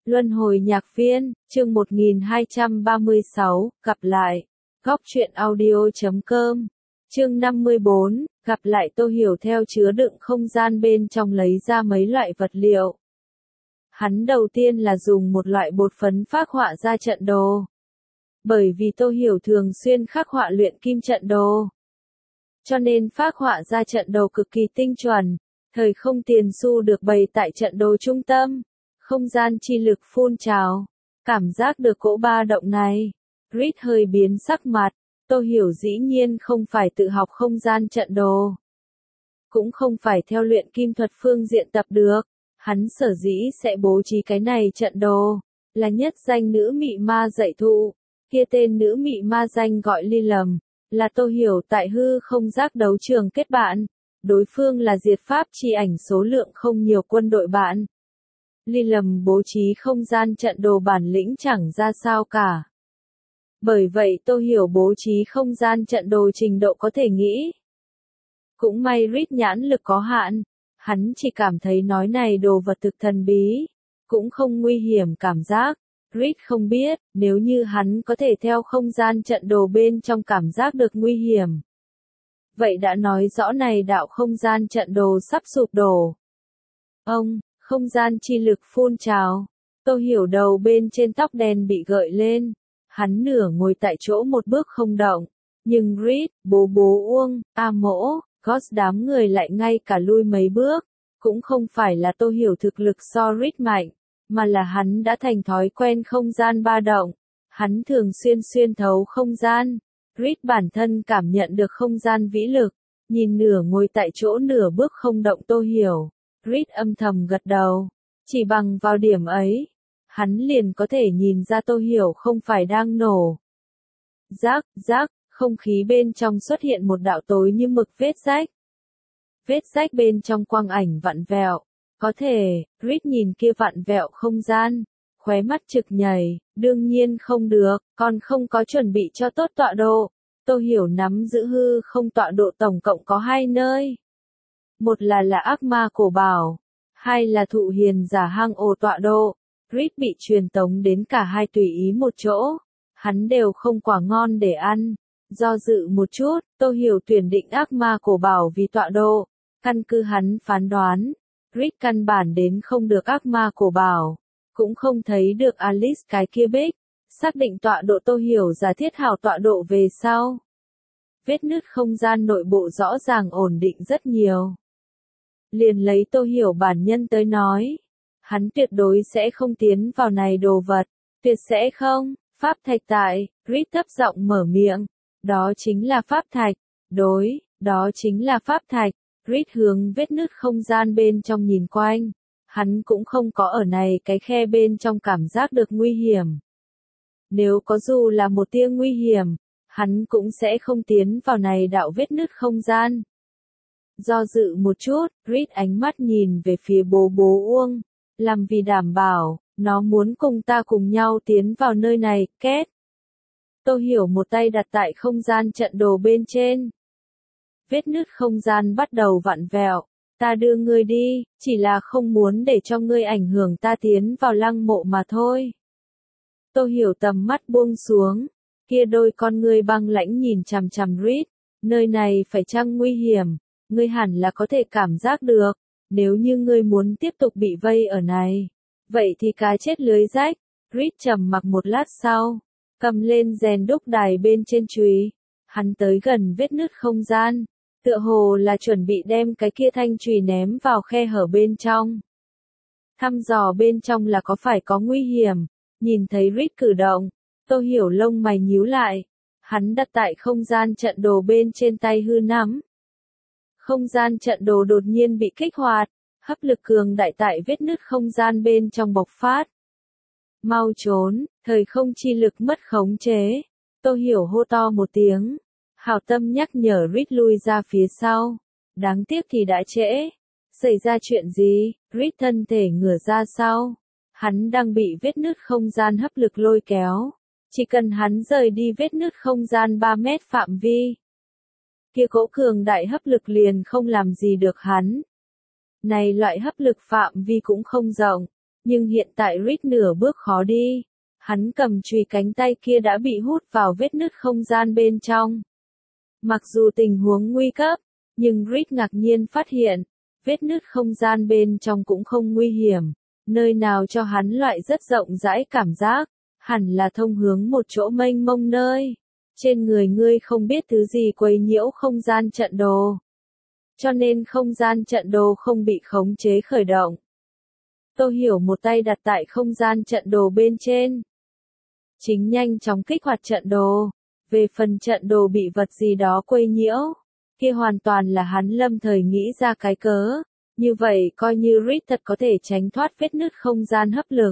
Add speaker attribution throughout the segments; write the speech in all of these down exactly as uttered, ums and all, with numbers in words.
Speaker 1: Luân hồi nhạc viên, chương một nghìn hai trăm ba mươi sáu, gặp lại. Góc truyện audio chấm com. Chương năm mươi bốn, gặp lại Tô Hiểu theo chứa đựng không gian bên trong lấy ra mấy loại vật liệu. Hắn đầu tiên là dùng một loại bột phấn phác họa ra trận đồ. Bởi vì Tô Hiểu thường xuyên khắc họa luyện kim trận đồ, cho nên phác họa ra trận đồ cực kỳ tinh chuẩn. Thời không tiền xu được bày tại trận đồ trung tâm. Không gian chi lực phun trào. Cảm giác được cỗ ba động này. Reed hơi biến sắc mặt. Tô Hiểu dĩ nhiên không phải tự học không gian trận đồ. Cũng không phải theo luyện kim thuật phương diện tập được. Hắn sở dĩ sẽ bố trí cái này trận đồ. Là nhất danh nữ mị ma dạy thụ. Kia tên nữ mị ma danh gọi Ly Lầm. Là Tô Hiểu tại hư không giác đấu trường kết bạn. Đối phương là diệt pháp chi ảnh số lượng không nhiều quân đội bạn. Ly Lầm bố trí không gian trận đồ bản lĩnh chẳng ra sao cả. Bởi vậy Tô Hiểu bố trí không gian trận đồ trình độ có thể nghĩ. Cũng may Reed nhãn lực có hạn. Hắn chỉ cảm thấy nói này đồ vật thực thần bí. Cũng không nguy hiểm cảm giác. Reed không biết, nếu như hắn có thể theo không gian trận đồ bên trong cảm giác được nguy hiểm. Vậy đã nói rõ này đạo không gian trận đồ sắp sụp đổ. Ông, không gian chi lực phun trào. Tô Hiểu đầu bên trên tóc đen bị gợi lên. Hắn nửa ngồi tại chỗ một bước không động. Nhưng Reed, bố bố Uông, A Mỗ, Goss đám người lại ngay cả lui mấy bước. Cũng không phải là Tô Hiểu thực lực so Reed mạnh, mà là hắn đã thành thói quen không gian ba động. Hắn thường xuyên xuyên thấu không gian. Reed bản thân cảm nhận được không gian vĩ lực. Nhìn nửa ngồi tại chỗ nửa bước không động Tô Hiểu. Reed âm thầm gật đầu. Chỉ bằng vào điểm ấy, hắn liền có thể nhìn ra Tô Hiểu không phải đang nổ. Rác, rác, không khí bên trong xuất hiện một đạo tối như mực vết rách. Vết rách bên trong quang ảnh vặn vẹo. Có thể, Reed nhìn kia vặn vẹo không gian. Khóe mắt trực nhảy, đương nhiên không được, còn không có chuẩn bị cho tốt tọa độ. Tô Hiểu nắm giữ hư không tọa độ tổng cộng có hai nơi. Một là là ác ma cổ bảo, hai là thụ hiền giả hang ổ tọa độ. Reed bị truyền tống đến cả hai tùy ý một chỗ. Hắn đều không quả ngon để ăn. Do dự một chút, Tô Hiểu tuyển định ác ma cổ bảo vì tọa độ. Căn cứ hắn phán đoán, Reed căn bản đến không được ác ma cổ bảo. Cũng không thấy được Alice cái kia bích. Xác định tọa độ Tô Hiểu giả thiết hảo tọa độ về sau. Vết nứt không gian nội bộ rõ ràng ổn định rất nhiều. Liền lấy Tô Hiểu bản nhân tới nói. Hắn tuyệt đối sẽ không tiến vào này đồ vật. Tuyệt sẽ không. Pháp thạch tại, Reed thấp giọng mở miệng. Đó chính là pháp thạch. Đối, đó chính là pháp thạch. Reed hướng vết nứt không gian bên trong nhìn quanh. Hắn cũng không có ở này cái khe bên trong cảm giác được nguy hiểm. Nếu có dù là một tia nguy hiểm, hắn cũng sẽ không tiến vào này đạo vết nứt không gian. Do dự một chút, Reed ánh mắt nhìn về phía bố bố Uông. Làm vì đảm bảo, nó muốn cùng ta cùng nhau tiến vào nơi này, két. Tô Hiểu một tay đặt tại không gian trận đồ bên trên. Vết nứt không gian bắt đầu vặn vẹo. Ta đưa ngươi đi, chỉ là không muốn để cho ngươi ảnh hưởng ta tiến vào lăng mộ mà thôi. Tô Hiểu tầm mắt buông xuống. Kia đôi con ngươi băng lãnh nhìn chằm chằm Reed. Nơi này phải chăng nguy hiểm? Ngươi hẳn là có thể cảm giác được. Nếu như ngươi muốn tiếp tục bị vây ở này, vậy thì cá chết lưới rách. Reed trầm mặc một lát sau, cầm lên rèn đúc đài bên trên chùy. Hắn tới gần vết nứt không gian, tựa hồ là chuẩn bị đem cái kia thanh chùy ném vào khe hở bên trong. Thăm dò bên trong là có phải có nguy hiểm. Nhìn thấy Reed cử động, Tô Hiểu lông mày nhíu lại. Hắn đặt tại không gian trận đồ bên trên tay hư nắm. Không gian trận đồ đột nhiên bị kích hoạt, hấp lực cường đại tại vết nứt không gian bên trong bộc phát. Mau trốn, thời không chi lực mất khống chế. Tô Hiểu hô to một tiếng. Hảo tâm nhắc nhở Reed lui ra phía sau. Đáng tiếc thì đã trễ. Xảy ra chuyện gì? Reed thân thể ngửa ra sau. Hắn đang bị vết nứt không gian hấp lực lôi kéo. Chỉ cần hắn rời đi vết nứt không gian ba mét phạm vi. Kia cỗ cường đại hấp lực liền không làm gì được hắn. Này loại hấp lực phạm vi cũng không rộng. Nhưng hiện tại Reed nửa bước khó đi. Hắn cầm chùy cánh tay kia đã bị hút vào vết nứt không gian bên trong. Mặc dù tình huống nguy cấp, nhưng Reed ngạc nhiên phát hiện, vết nứt không gian bên trong cũng không nguy hiểm, nơi nào cho hắn loại rất rộng rãi cảm giác, hẳn là thông hướng một chỗ mênh mông nơi. Trên người ngươi không biết thứ gì quấy nhiễu không gian trận đồ. Cho nên không gian trận đồ không bị khống chế khởi động. Tô Hiểu một tay đặt tại không gian trận đồ bên trên. Chính nhanh chóng kích hoạt trận đồ. Về phần trận đồ bị vật gì đó quấy nhiễu, kia hoàn toàn là hắn lâm thời nghĩ ra cái cớ. Như vậy coi như Reed thật có thể tránh thoát vết nứt không gian hấp lực.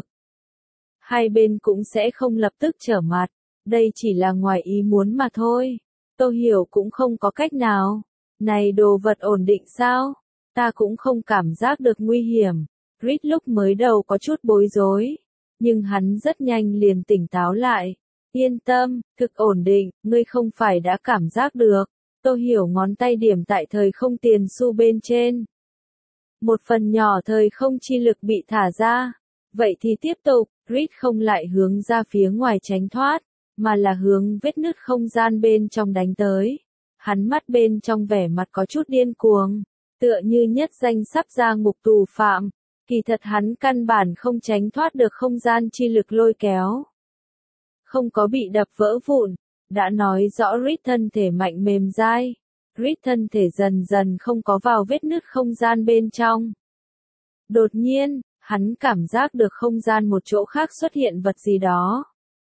Speaker 1: Hai bên cũng sẽ không lập tức trở mặt. Đây chỉ là ngoài ý muốn mà thôi. Tô Hiểu cũng không có cách nào. Này đồ vật ổn định sao? Ta cũng không cảm giác được nguy hiểm. Reed lúc mới đầu có chút bối rối. Nhưng hắn rất nhanh liền tỉnh táo lại. Yên tâm, thực ổn định, ngươi không phải đã cảm giác được. Tô Hiểu ngón tay điểm tại thời không tiền xu bên trên. Một phần nhỏ thời không chi lực bị thả ra. Vậy thì tiếp tục, Reed không lại hướng ra phía ngoài tránh thoát, mà là hướng vết nứt không gian bên trong đánh tới. Hắn mắt bên trong vẻ mặt có chút điên cuồng, tựa như nhất danh sắp ra ngục tù phạm. Kỳ thật hắn căn bản không tránh thoát được không gian chi lực lôi kéo. Không có bị đập vỡ vụn, đã nói rõ Reed thân thể mạnh mềm dai. Reed thân thể dần dần không có vào vết nứt không gian bên trong. Đột nhiên, hắn cảm giác được không gian một chỗ khác xuất hiện vật gì đó.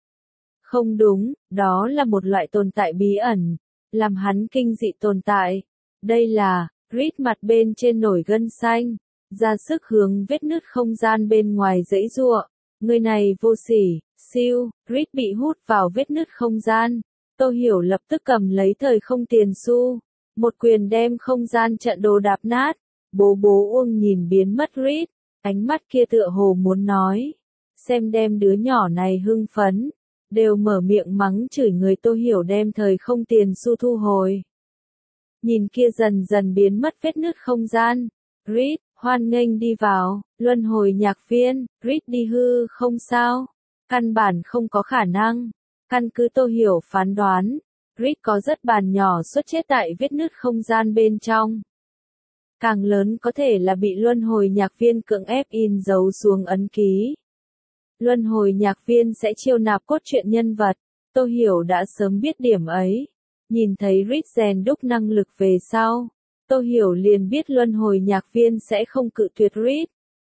Speaker 1: Không đúng, đó là một loại tồn tại bí ẩn, làm hắn kinh dị tồn tại. Đây là, Reed mặt bên trên nổi gân xanh, ra sức hướng vết nứt không gian bên ngoài giãy giụa. Người này vô sỉ, siêu, Reed bị hút vào vết nứt không gian. Tô Hiểu lập tức cầm lấy thời không tiền xu, một quyền đem không gian trận đồ đạp nát. Bố bố Uông nhìn biến mất Reed, ánh mắt kia tựa hồ muốn nói, xem đem đứa nhỏ này hưng phấn, đều mở miệng mắng chửi người. Tô Hiểu đem thời không tiền xu thu hồi. Nhìn kia dần dần biến mất vết nứt không gian, Reed, hoan nghênh đi vào, luân hồi nhạc viên. Reed đi hư không sao? Căn bản không có khả năng. Căn cứ Tô Hiểu phán đoán, Reed có rất bàn nhỏ suất chết tại vết nứt không gian bên trong. Càng lớn có thể là bị luân hồi nhạc viên cưỡng ép in dấu xuống ấn ký. Luân hồi nhạc viên sẽ chiêu nạp cốt truyện nhân vật. Tô Hiểu đã sớm biết điểm ấy. Nhìn thấy Reed rèn đúc năng lực về sau, Tô Hiểu liền biết luân hồi nhạc viên sẽ không cự tuyệt Reed.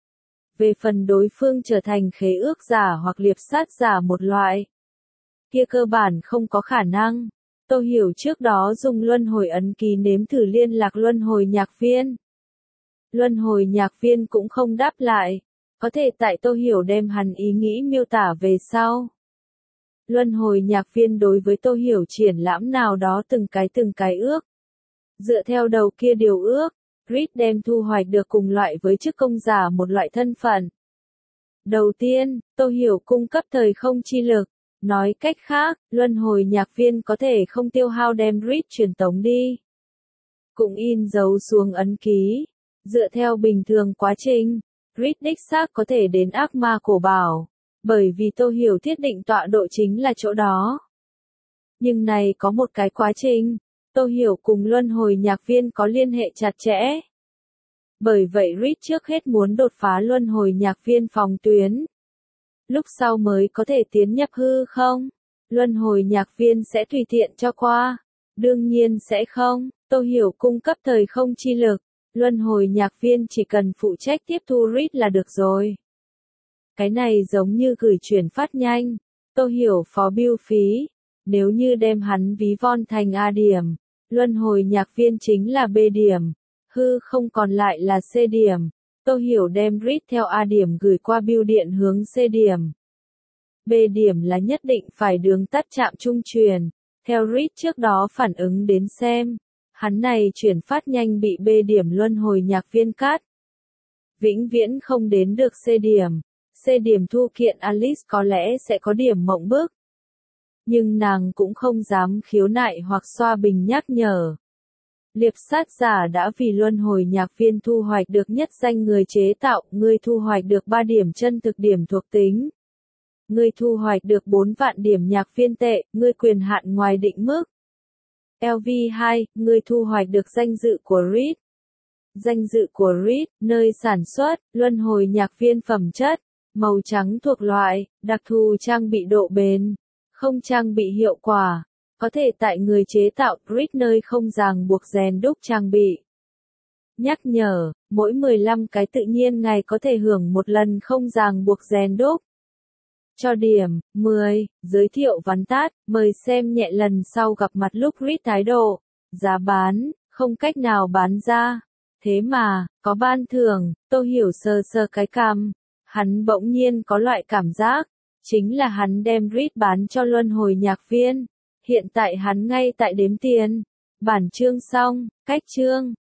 Speaker 1: Về phần đối phương trở thành khế ước giả hoặc liệp sát giả một loại, kia cơ bản không có khả năng. Tô Hiểu trước đó dùng luân hồi ấn ký nếm thử liên lạc luân hồi nhạc viên. Luân hồi nhạc viên cũng không đáp lại. Có thể tại Tô Hiểu đem hắn ý nghĩ miêu tả về sau. Luân hồi nhạc viên đối với Tô Hiểu triển lãm nào đó từng cái từng cái ước. Dựa theo đầu kia điều ước, Reed đem thu hoạch được cùng loại với chức công giả một loại thân phận. Đầu tiên, Tô Hiểu cung cấp thời không chi lực. Nói cách khác, luân hồi nhạc viên có thể không tiêu hao đem Reed truyền tống đi. Cũng in dấu xuống ấn ký. Dựa theo bình thường quá trình, Reed đích xác có thể đến ác ma cổ bảo. Bởi vì Tô Hiểu thiết định tọa độ chính là chỗ đó. Nhưng này có một cái quá trình. Tô Hiểu cùng luân hồi nhạc viên có liên hệ chặt chẽ. Bởi vậy Reed trước hết muốn đột phá luân hồi nhạc viên phòng tuyến. Lúc sau mới có thể tiến nhập hư không? Luân hồi nhạc viên sẽ tùy tiện cho qua. Đương nhiên sẽ không. Tô Hiểu cung cấp thời không chi lực. Luân hồi nhạc viên chỉ cần phụ trách tiếp thu Reed là được rồi. Cái này giống như gửi chuyển phát nhanh. Tô Hiểu phó bưu phí. Nếu như đem hắn ví von thành A điểm, luân hồi nhạc viên chính là B điểm. Hư không còn lại là C điểm. Tô Hiểu đem Reed theo A điểm gửi qua bưu điện hướng C điểm. B điểm là nhất định phải đường tắt trạm trung truyền. Theo Reed trước đó phản ứng đến xem, hắn này chuyển phát nhanh bị B điểm luân hồi nhạc viên cắt. Vĩnh viễn không đến được C điểm. C điểm thu kiện Alice có lẽ sẽ có điểm mộng bức. Nhưng nàng cũng không dám khiếu nại hoặc xoa bình nhắc nhở. Liệp sát giả đã vì luân hồi nhạc viên thu hoạch được nhất danh người chế tạo, ngươi thu hoạch được ba điểm chân thực điểm thuộc tính. Ngươi thu hoạch được bốn vạn điểm nhạc viên tệ, ngươi quyền hạn ngoài định mức. L V hai, ngươi thu hoạch được danh dự của Reed. Danh dự của Reed, nơi sản xuất, luân hồi nhạc viên phẩm chất, màu trắng thuộc loại, đặc thù trang bị độ bền, không trang bị hiệu quả. Có thể tại người chế tạo Reed nơi không ràng buộc rèn đúc trang bị. Nhắc nhở, mỗi mười lăm cái tự nhiên ngày có thể hưởng một lần không ràng buộc rèn đúc. Cho điểm, mười, giới thiệu vắn tắt, mời xem nhẹ lần sau gặp mặt lúc Reed thái độ. Giá bán, không cách nào bán ra. Thế mà, có ban thưởng, Tô Hiểu sờ sờ cái cằm. Hắn bỗng nhiên có loại cảm giác, chính là hắn đem Reed bán cho luân hồi nhạc viên. Hiện tại hắn ngay tại đếm tiền. Bản chương xong, cách chương.